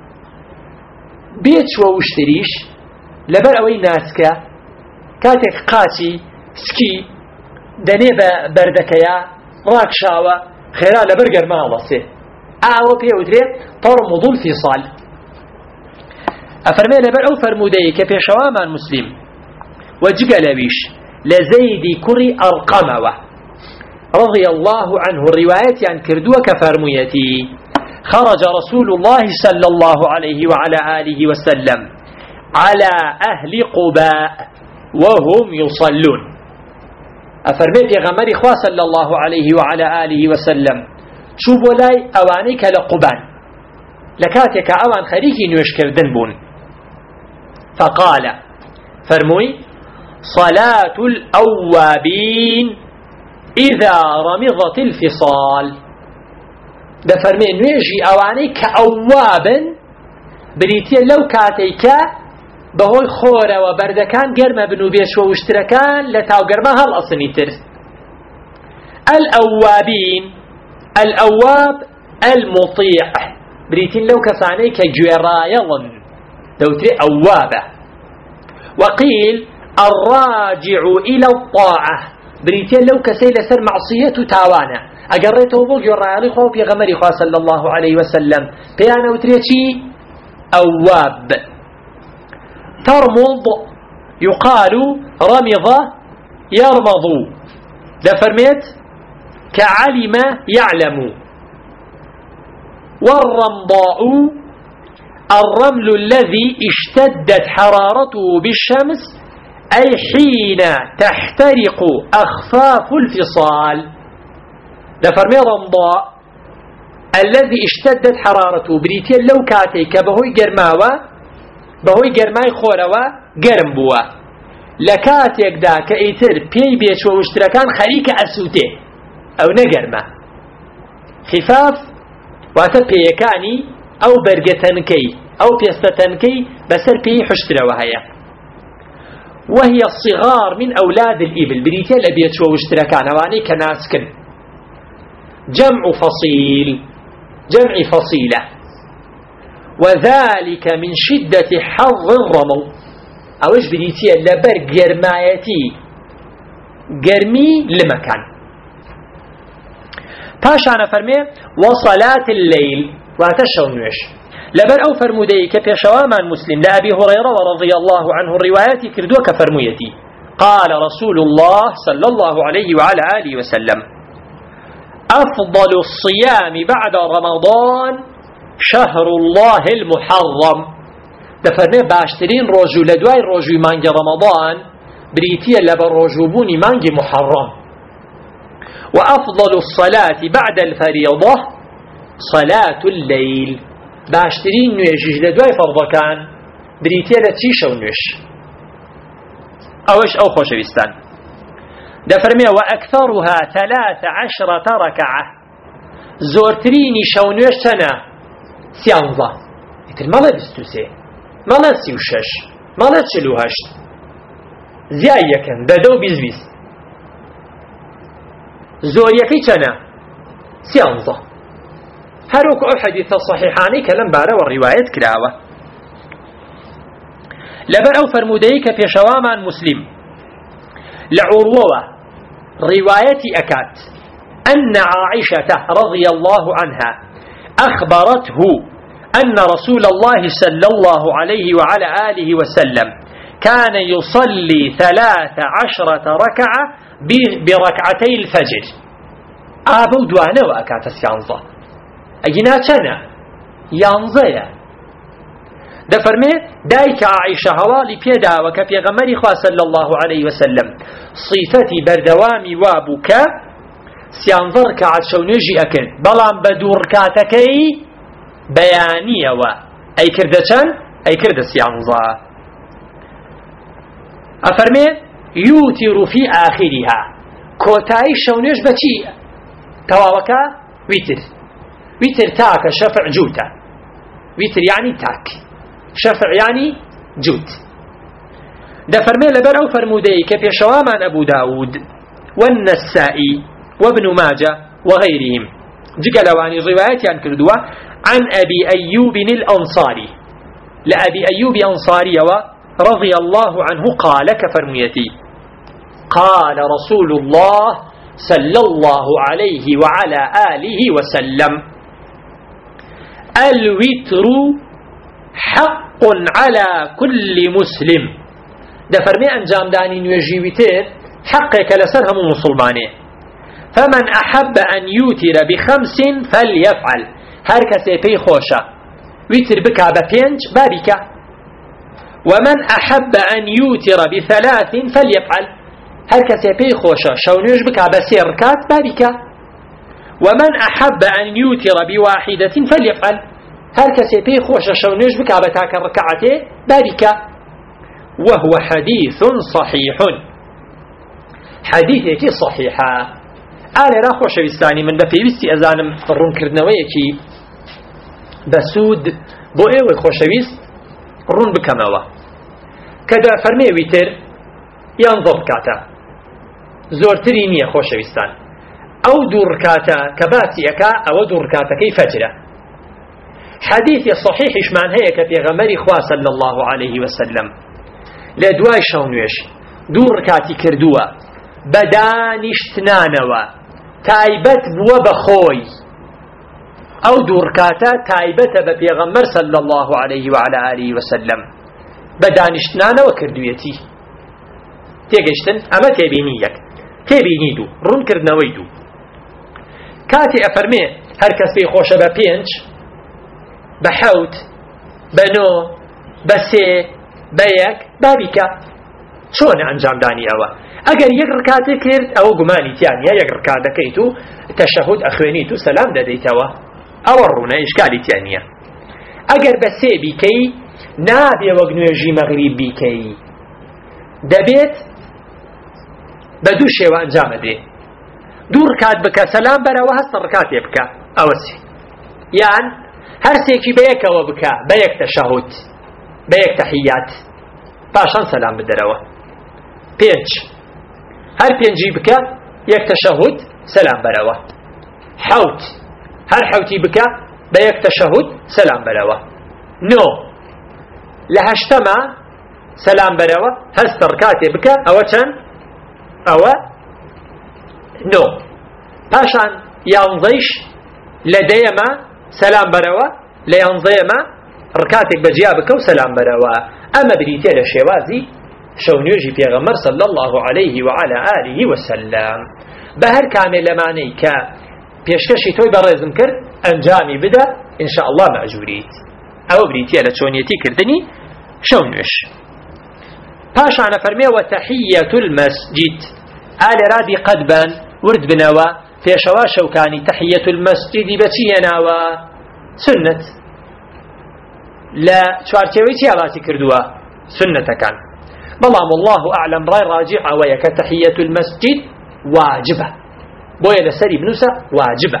بێچوە وشتریش لەبەر ئەوەی ناسکە کاتێک قاچی سکی دەنێ بە بەردەکەیە ڕاکشاوە خێرا لەبەر گەرما هەڵەسێ ئاوە پێوترێ تەرمض الفصال أفرمي لبر أو فرمودي كبيشوامان مسلم وجقل بيش لزيد كري أرقموه رضي الله عنه الرواية عن كردوة كفرميتي خرج رسول الله صلى الله عليه وعلى آله وسلم على أهل قباء وهم يصلون أفرميت يا غمري خواه صلى الله عليه وعلى آله وسلم شوفوا لاي أوانيك لقبان لكاتك أوان خريكي نوشكر دنبون فقال فرموي صلاة الأوابين إذا رمضت الفصال ده فرمي نويجي أواني كأوابا بريتيا لو كاتيك بهوي خورة وبردكان قرمة بنوبيش واشتركان لتاو قرمة هل أصنيتر الأوابين الأواب المطيع بريتين لو كساني كجرايضن دوتري أوابة وقيل الراجع إلى الطاعة بريتين لو كسيل سر معصية تاوانا أقريته بوجه الرعالي خوف يغمري خواه صلى الله عليه وسلم بيانا وتريتشي أواب ترمض يقال رمض يرمض لفرميت كعلم يعلم والرمضاء الرمل الذي اشتدت حرارته بالشمس أي حين تحترق أخفاف الفصال لفرمي رمضاء الذي اشتدت حرارته بريتين لو كاتيك بهوي قرماوة بهوي قرماي خوروا قرم بوا لكاتيك دا كأيتر بي بيش واشتركان خليك أسوتي أو نقرمة خفاف واتبيكاني أو برقتنكي أو بيستتنكي بسر بي حشتر وهي وهي الصغار من أولاد الإبل بريتين لبيت واشتركان واني كناسكن جمع فصيل جمع فصيلة وذلك من شدة حظ الرمل أوش بريتين لبر قرمايتي قرمي لمكان تاشانا فرمي وصلاة الليل واتشو نوش لبر أو فرمودي كبيشوامان مسلم لأبي هريرة رضي الله عنه الروايات كردوك كفرميتي قال رسول الله صلى الله عليه وعلى آله وسلم أفضل الصيام بعد رمضان شهر الله المحرم دفرمي باشترين روجو لدواي روجو مانجي رمضان بريتيا لبر روجوبوني مانجي محرم وأفضل الصلاة بعد الفريضة صلاة الليل باشترين نويجيج لدواي فرض كان بريتيا لتشيشة ونوش أوش أو خوش بستان دفرمي وأكثرها 13 ركعة زورتريني شونوش سنة سيانزا يتر مالا بستوسي مالا سيوشش مالا تشلوهش زيايكن بدو بيزبيز زوريكي سنة سيانزا هروك أو حديث الصحيحاني كلام بارا والرواية كلاوة لبر أو فرموديك في شوامان مسلم لعروة رواية أكاد أن عائشة رضي الله عنها أخبرته أن رسول الله صلى الله عليه وعلى آله وسلم كان يصلي 13 ركعة بركعتي الفجر أبو دوانا وأكاد السيانزة أجينا كنا يانزيا دفرمي دايك عائشة هوالي بيدا وكفي غمري خواه صلى الله عليه وسلم صيفتي بردوامي وابوكا سيانظر كعد شونيجي أكن بلان بدور كاتكي بيانية و أي كردتان أي كرد سيانظر أفرمي يوتر في آخرها كوتاي شونيج بچي تواوكا ويتر تاك شفع جوتا ويتر يعني تاك شفع يعني جود ده فرمي لبر أو فرمودي كفي شوامان أبو داود والنسائي وابن ماجة وغيرهم جقلوا عن الروايات عن كردوة عن أبي أيوب الأنصاري لأبي أيوب أنصاري رضي الله عنه قال كفرميتي قال رسول الله صلى الله عليه وعلى آله وسلم الوتر حق على كل مسلم دفرمي أنجام داني نوجيوتر حقك لسرهم مسلمانه فمن أحب أن يوتر ب5 فليفعل هر كسي بي خوشة ويتر بكا ببينج بابك ومن أحب أن يوتر ب3 فليفعل هر كسي بي خوشة شونيش بكا بسيركات بابك ومن أحب أن يوتر ب1 فليفعل هر كسي بي خوشة شونيش بكا بتاك الركعته بابك وهو حديث صحيح حديثك صحيحة آلي را خوش وستاني من بفي وستي أزانم فرون كردنويكي بسود بو ايوه خوش وست رون بكموا كدا فرمي ويتر ينظر كاتا زورتري نية خوش وستان او دور كاتا كباتي اكا او دور كاتا كي فجرة حديث صحيح اشمان هيك في غمري خواه صلى الله عليه وسلم لدواي شونوش دور كاتي كردوا بدانشتنانوا تايبت بوا بخوي او دوركاتا تايبت ببيغمر صلى الله عليه وعلى آله وسلم بدانشتنانوا كردويتي تيجشتن اما تيبينيك تيبينيدو رون كردنويدو كاتي افرمي هركس في خوش ببينج بحوت بنو بسي بيك بابيكا شون انجام داني اوا اگر یک رکعت کرد او گمانی تیانیه یک رکعت کیتو تشهد اخوانیتو سلام دادیتوا او رونا اشکالی تیانیه اگر بسه بیکی نابی وگنویجی مغریب بیکی دبیت بدو شیو انجام ده دو رکعت بکا سلام برا و هست رکعت بکا اوسی یعن هر سیکی بیک و بکا بیک تشهد بیک تحیات پاشان سلام بدروا 5 هر پێنجی بکە یەک تەشەهود سەلام بەرەوە حەوت هەر حەوتی بکە بە یەک تەشەهود سەلام بەرەوە 9 لە 8ەمە سەلام بەرەوە هەست ڕکاتێ بکە ئەوە چەند ئەوە 9 پاشان 11ش لە 10ەمە سەلام بەرەوە لە 11ەمە ڕکاتێک بەجیا بکە و سەلام بەرەوە ئەمە بریتێ لە شێوازی شونيوجي پیغمبر صلى الله عليه وعلى آله وسلم بهر كامل لماني كا پیشکشی توی برزم کرد انجامی بده ان شاء الله مأجوريت او بريتي على شونيتي كردني شونيوش باش انا فرمي وتحية المسجد آل رادي قدبا ورد بنوا پیشوا شوكاني تحية المسجد بچيناوا سنة لا شوارتيوي تيالاتي كردوا سنة كان بلام الله أعلم راي راجع ويك تحية المسجد واجبة بويا لسري بنوسة واجبة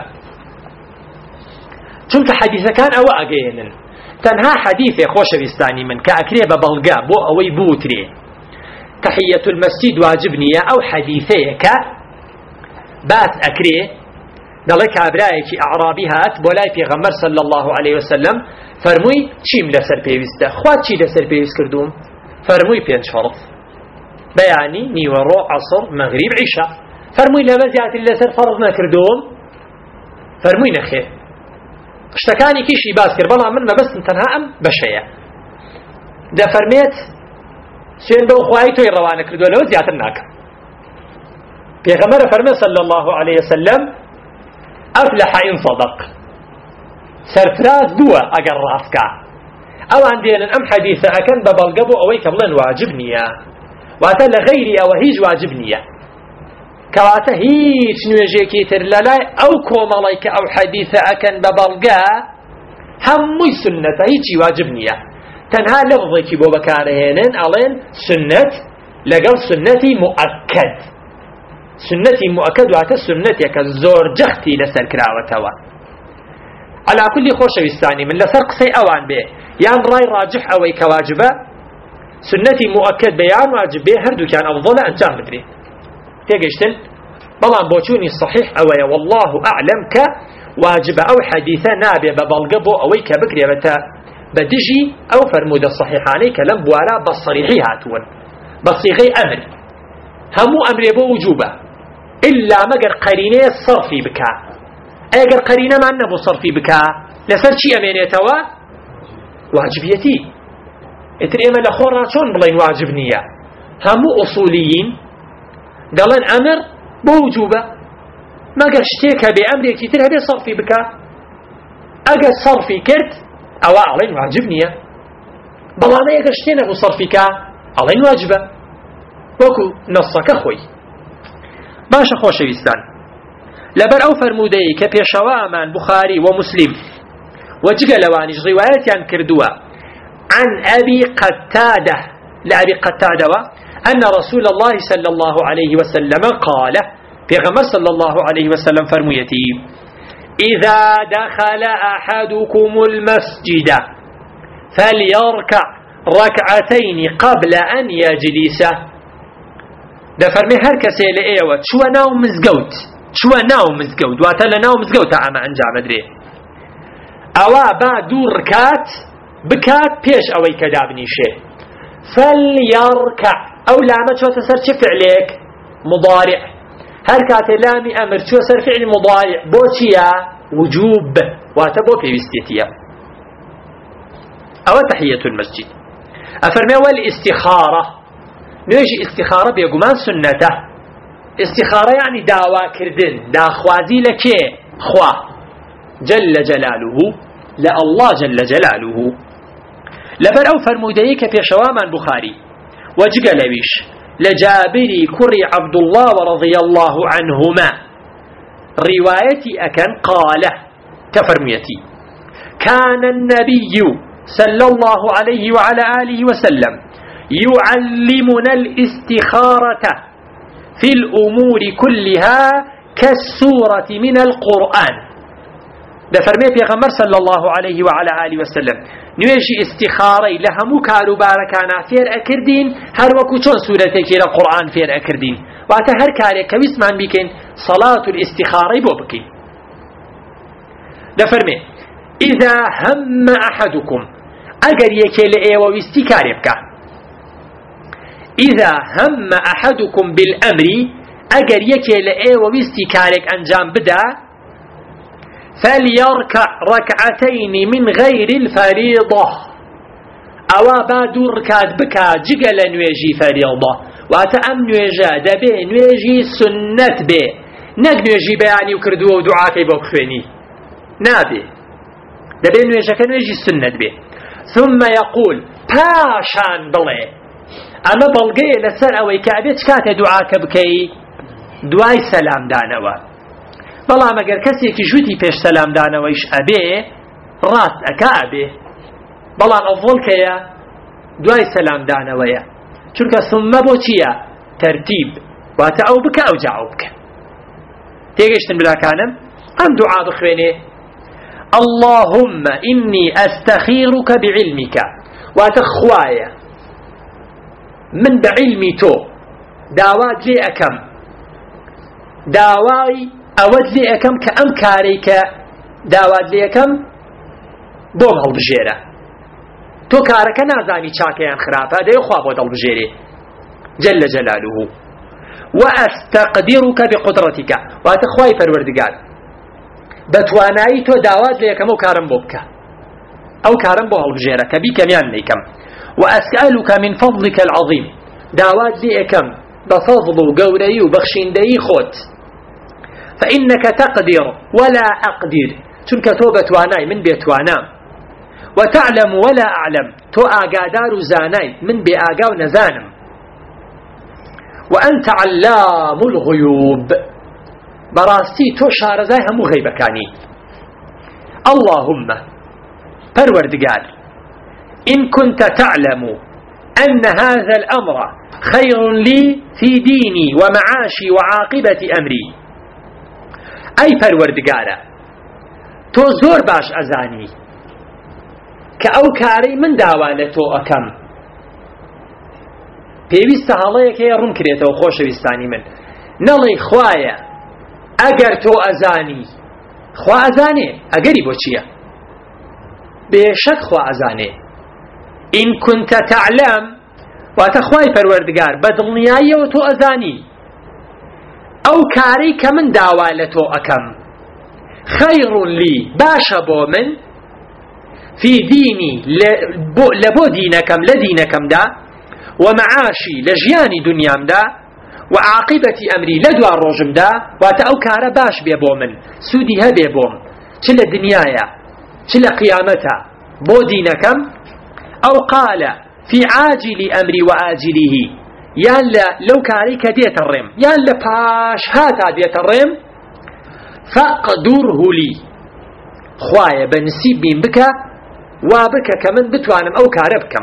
چونك حديث كان أو أجينا تنها حديث خوش بستاني من كأكريب بلغا بو أوي بوتري تحية المسجد واجبني أو حديثيك بات أكري دلك أبرايك أعرابيهات بولاي في غمر صلى الله عليه وسلم فرموي چيم لسر بيوسته خوات چي لسر بيوس كردوم فرموي 5 فرض بيعني نيورو عصر مغرب عشاء فرموي لما زيادة اللسر فرضنا كردوم فرموي نخير اشتكاني كيشي باس كربلا من ما بس تنها أم بشيء ده فرميت سين دو خوايتو يروان كردو لو زيادة الناك بيغمر فرمي صلى الله عليه وسلم أفلح إن صدق سرفراز دوا أقر راسك او عندنا ام حديثة اكن ببلغبو اوي كبلن واجبنيا واتا لغيري او هيج واجبنيا كواتا هيج نوجيكي ترلالا او كوماليك او حديثة اكن ببلغا همي سنة هيجي واجبنيا تنها لفظيكي بو بكارهينن الين سنة لقل سنتي مؤكد سنتي مؤكد واتا سنتي كالزور جختي لسر كراوتوا على كل خوش وستاني من لسرق سي اوان به يان راي راجح اوي كواجبه سنتي مؤكد بيان واجب به هردو كان افضل انجام مدري تيجشتن بلان بوچوني الصحيح اوي والله اعلم كواجبه او حديثه نابه ببلغبو اوي كبكري بتا بدجي او فرمود الصحيحاني كلام بوارا بالصريحي هاتون بصيغي امر همو امر بو وجوبه الا مگر قرينه صرفي بكا اگر قرينه ما نبو صرفي بكا لسر شي امينيتوا واجبيتي ئیتر ئێمە لە خۆڕا چۆن بڵێن واجب نییە؟ هەموو ئوسولیین دەڵێن ئەمر بۆ وجوبە مەگەر شتێکە بێ ئەمرێکی تر هەبێ سەرفی بکە. ئەگەر سەرفی کرد ئەوە ئەڵێن واجب نییە، بەڵام ئەگەر شتێ نەبوو سەرفی کە ئەڵێن واجبە، وەکو نەسەکە خۆی. باشە خۆشەویستان، لەبەر ئەو فەرموودەیە کە پێشەوامان بوخاری و مسلم وجگە لەوانیش ڕیوایەتیان کردووە عن أبي قتادة لأبي قتادة أن رسول الله صلى الله عليه وسلم قال پیغمبر صلى الله عليه وسلم فرمويتي إذا دخل أحدكم المسجد فليركع ركعتين قبل أن يجلس. ده فرمي هر کسی لئیوه چوه ناو مزگوت واتا لناو مزگوت اما انجام دري اوا با دو رکات بکات پیش اوی کداب نیشه. فليركع او لامه چو تسر چه فعليك مضارع، هر کات لامی امر چو سر فعل مضارع بو چیا وجوب واتا بو پیوستیتیا. او تحية المسجد افرمي والاستخارة نوێژی استخارە بێگومان سنەتە. استخارە یعنی داواکردن، داخوازی لە کێ؟ خوا جل جلاله، لە الله جل جلاله. لەبەر ئەو فەرموودەیە کە پێشەوامان بوخاری وەجگە لەویش لە جابری کوڕی عەبدوڵڵاه ورضی الله عنهما ڕیوایەتی ئەکەن قالە کە فەرموویەتی كان النبي صلى الله عليه وعلى آله وسلم يعلمنا الاستخارة في الأمور كلها كالسورة من القرآن. ده فرمي پیغمبر صلى الله عليه وعلى آله وسلم نوێژی استخارەی لە هەموو کار و بارەکانە فێر ئەکردین هەر وەکو چۆن سوورەتێکی لە قورئان فێر ئەکردین. واتە هەر کارێک کە ویستمان بیکەین سەڵات الاستخارەی بۆ بکەین. ده فرمي إذا هم أحدكم ئەگەر یەکێ لە ئێوە ویستی کارێ بکە. إذا هم أحدكم بالأمر أجر يكي لأي ويستي كارك أنجام بدا فليركع ركعتين من غير الفريضة أوا بعد ركعت بكا جقل نويجي فريضة واتأم نويجا دبي نويجي سنة بي نك نويجي بياني وكردوه ودعاكي بوكفيني نابي دبي نويجا كنويجي سنة بي ثم يقول باشان بلي اما بلغيه لسر اوي كابيت كاته دعاك بكي دعاي سلام دانوا بلا مگر کسی که جوتی پیش سلام دانویش ابي راست اكا ابي بلا افضل كيا دعاي سلام دانويا چونك ثم بو چيا ترتيب واتعو بك او جعو بك تيجيشتن بلا كانم ام دعاء بخويني اللهم اني استخيرك بعلمك واتخوايا من بعلمي تو داوات لي أكم داواي أود لي أكم كأم كاريك داوات لي أكم بوم هالبجيرة تو كارك نازاني چاكيان خرافة دا يخواب ود البجيرة جل جلاله. وأستقدرك بقدرتك واتخواي فروردقال بتواناي تو داوات لي أكم وكارم بوبك أو كارم بو هالبجيرة كبي كميان ليكم. وأسألك من فضلك العظيم داوات لي أكم بفضل قوري وبخشين دي خوت فإنك تقدر ولا أقدر چونك توبة واناي من بيت وانام وتعلم ولا أعلم تو آقادار زاناي من بآقا ونزانم وأنت علام الغيوب براستي تو شارزاي هم غيبكاني. اللهم پروردگار إن كنت تعلم أن هذا الأمر خير لي في ديني ومعاشي وعاقبة أمري أي پروردگارا تو زور باش أزاني كأو كاري من داوالتو أكم پێویستە هەڵەیەک هەیە ڕوون کرێتەوە خۆشەویستانی من نەڵێ خوایە ئەگەر تۆ ئەزانی خوا ئەزانێ ئەگەری بۆ چییە بێشەک خوا ئەزانێ إن كنت تعلم واتخواي پروردگار بدڵنیاییەوە تۆ ئەزانی ئەو کارەی کە من داوا لە تۆ ئەکەم خەیڕ لی باشە بۆ من في ديني لبو دينكم لدينكم دا ومعاشي لجيان دنيام دا وعاقبة أمري لدوار روجم دا واتأو كارا باش بيبو من سودي هبي بوم چل دنيايا چل قيامتا بو دينكم أو قال في عاجل أمري وآجله يالا لو كاري كديت الرم يالا باش هاتا ديت الرم فاقدره لي خوايا بنسيب من بك وبك كمن بتوانم أو كاربكم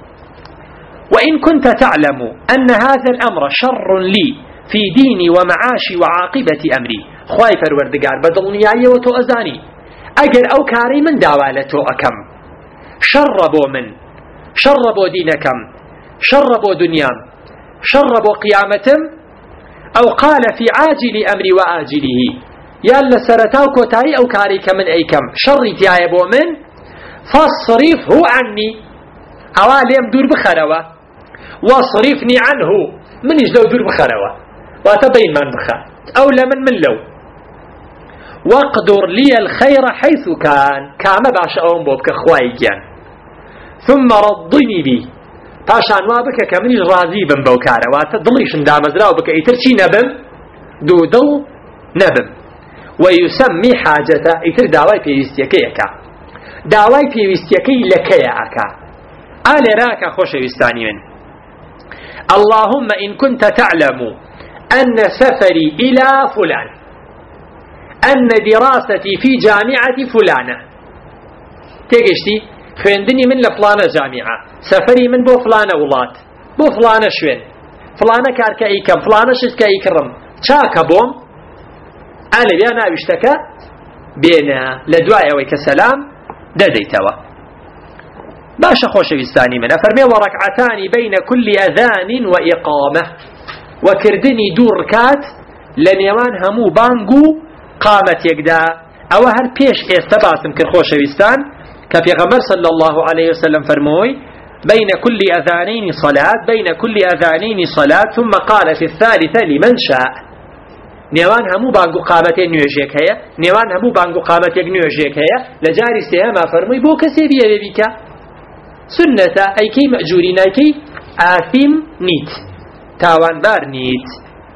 وإن كنت تعلم أن هذا الأمر شر لي في ديني ومعاشي وعاقبة أمري خواي فروردقار بدلنياي وتو أزاني أجر أو كاري من داوالتو أكم شربوا من شربوا دينكم شربوا دنيام شربوا قيامتم أو قال في عاجل أمري وآجله يالا سرتاو كوتاي أو كاري كمن أيكم شري تيايبو من فاصرفه عني أواليم دور بخروا واصرفني عنه من يجلو دور بخروا واتبين من بخا أو لمن لو واقدر لي الخير حيث كان باش أوم بوبك خوايجان ثم رضني بي پاشان وابك كمني راضي بن بوكارا واتدليش دامزراو بك ايترشي نبم دودو نبم ويسمي حاجته ايتر داواي بيوستيكيكا داواي بيوستيكي لكياكا آل راكا خوش يستاني من اللهم إن كنت تعلم أن سفري إلى فلان أن دراستي في جامعة فلانة تيجشتي خوێندنی من لە فلانە جامیعە سەفەری من بۆ فلانە وڵات بۆ فلانە شوێن فلانە کارکە ئیکەم فلانە شتکە ئیکڕم چاکە بۆم ئالەویا ناویشتەکە بێنە لە دوای ئەوەی کە سەلام دەدەیتەوە باشە خۆشەویستانی من ئەفەرمێ وەڕەکعەتانی بەینە کولی ئەذان وئیقامە وەکردنی دوو ڕکات لە نێوان هەموو بانگ و قامەتێکدا ئەوە هەر پێش ئێستا باسم کرد خۆشەویستان كبيغمبر صلى الله عليه وسلم فرموي بين كل أذانين صلاة بين كل أذانين صلاة ثم قال في الثالثة لمن شاء نيوان همو بانقو قامتين نيوجيك هيا نيوان همو بانقو قامتين نيوجيك هيا لجاري سيما فرموي بو كسيبيا بيك سنة أي كي مأجورين أي كي آثم نيت تاوان بار نيت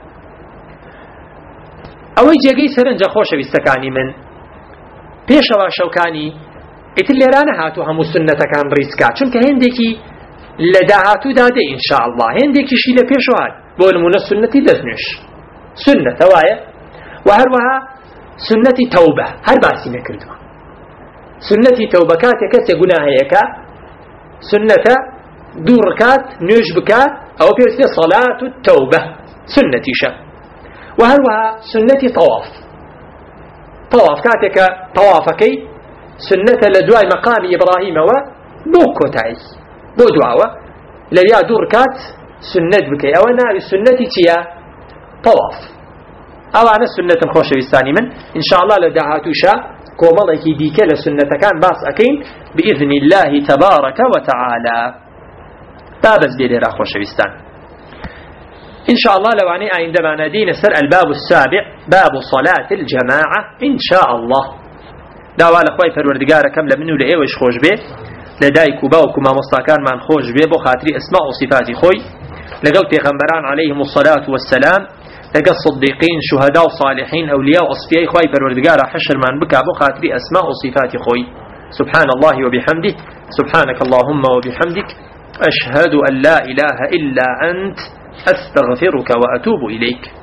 أوي جيغي سرنجا خوش بيستكاني من بيشوا شوكاني ئیتر لێرانە هاتوو هەموو سنەتەکان ڕیسکات چونکە هێندێکی لە داهاتوو دادێ ئینشاءالله هێندێکیشی لە پێشەوە هات بۆ نمونە سنەتی دەستنوێش سنەتە وایە و هەروەها سنەتی تەوبە هەر باسی نەکردووە سنەتی تەوبە کاتێک کەسێک گوناهەیەکە سنەتە دوو ڕکات نوێژ بکات ئەوە پێویستە سەڵات و تەوبە سنەتیشە و هەروەها سنەتی تەواف کاتێکە تەوافەکەی سنة لدواء مقام إبراهيم بو كوتاي بو دواوة لبيا دوركات سنة بكي أو أنا السنة تيا طواف أو أنا سنة خوش بستاني من إن شاء الله لدعاتوشا كومالك ديك لسنة كان باس أكين بإذن الله تبارك وتعالى تابز بيدير خوش بستان إن شاء الله لو عني عندما ندين سر الباب السابع باب صلاة الجماعة إن شاء الله داوا لخوای پەروەردگارەکەم لە من و لە ئێوەش خۆش بێ لە دایک و باوک و مامۆستاکانمان خۆش بێ بۆ خاتری ئەسما و صفاتی خۆی لەگەڵ پێغەمبەران عەلەیهم الصەلاة وەسسەلام لەگەڵ صدیقین شوهەدا و صالحین ئەولیا و ئەسفیای خوای پەروەردگارە حەشرمان بکا بۆ خاتری ئەسما و صفاتی خۆی سبحان الله وبحمده سبحانك اللهم وبحمدك أشهد أن لا إله إلا أنت أستغفرك وأتوب إليك